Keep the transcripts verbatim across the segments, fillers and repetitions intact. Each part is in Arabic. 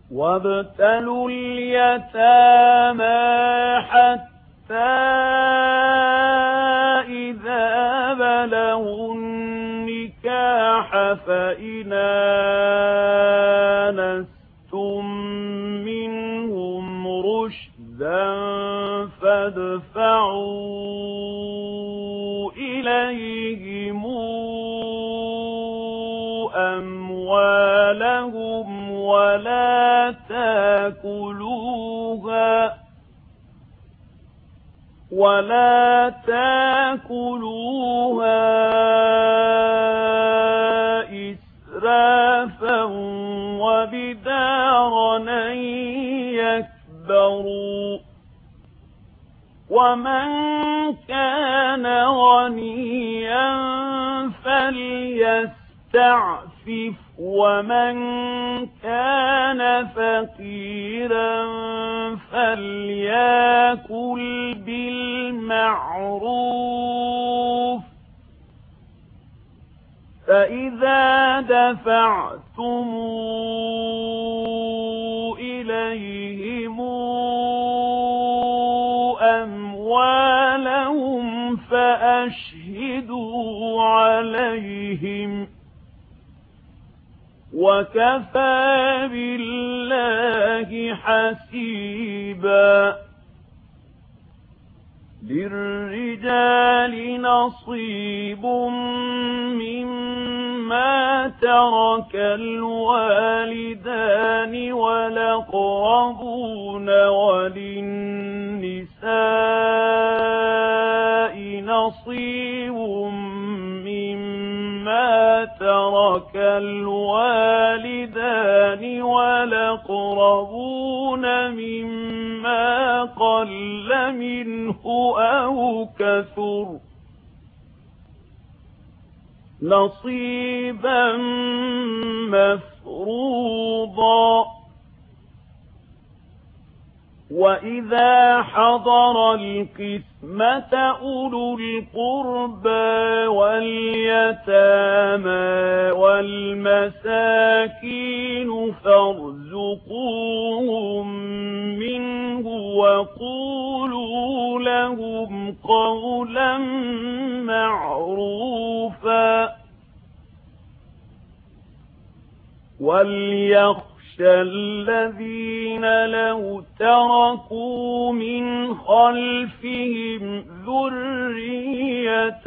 وابتلوا اليتامى حتى إذا بلغوا النكاح فإن آنستم منهم رشدا فادفعوا إليهم أموالهم ولا تاكلوها ولا تاكلوها إسرافا وبدارا أن يكبروا ومن كان غنيا فليستعفف ومن كان فقيرا فليأكل بالمعروف فإذا دفعتم إليهم أموالهم فأشهدوا عليهم وكفى بالله حسيبا. للرجال نصيب مما ترك الوالدان والأقربون وللنساء نصيب مما ترك الوالدان والأقربون مما قل منه أو كثر نصيبا مفروضا. وإذا حضر القسمة أولو القربى واليتامى والمساكين فارزقوهم منه وقولوا لهم قولا معروفا. وليخشى الذين لو تركوا من خلفهم ذرية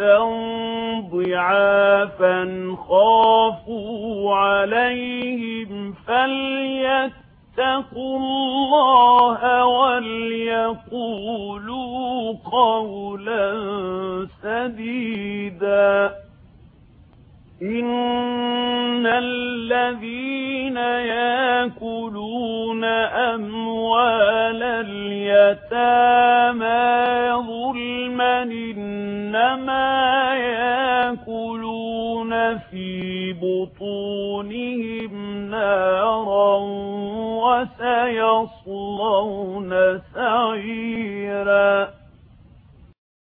ضعافا خافوا عليهم فليتقوا الله وليقولوا قولا سديدا. إن الذين يأكلون أموال اليتامى ظلما إنما يأكلون في بطونهم نارا وسيصلون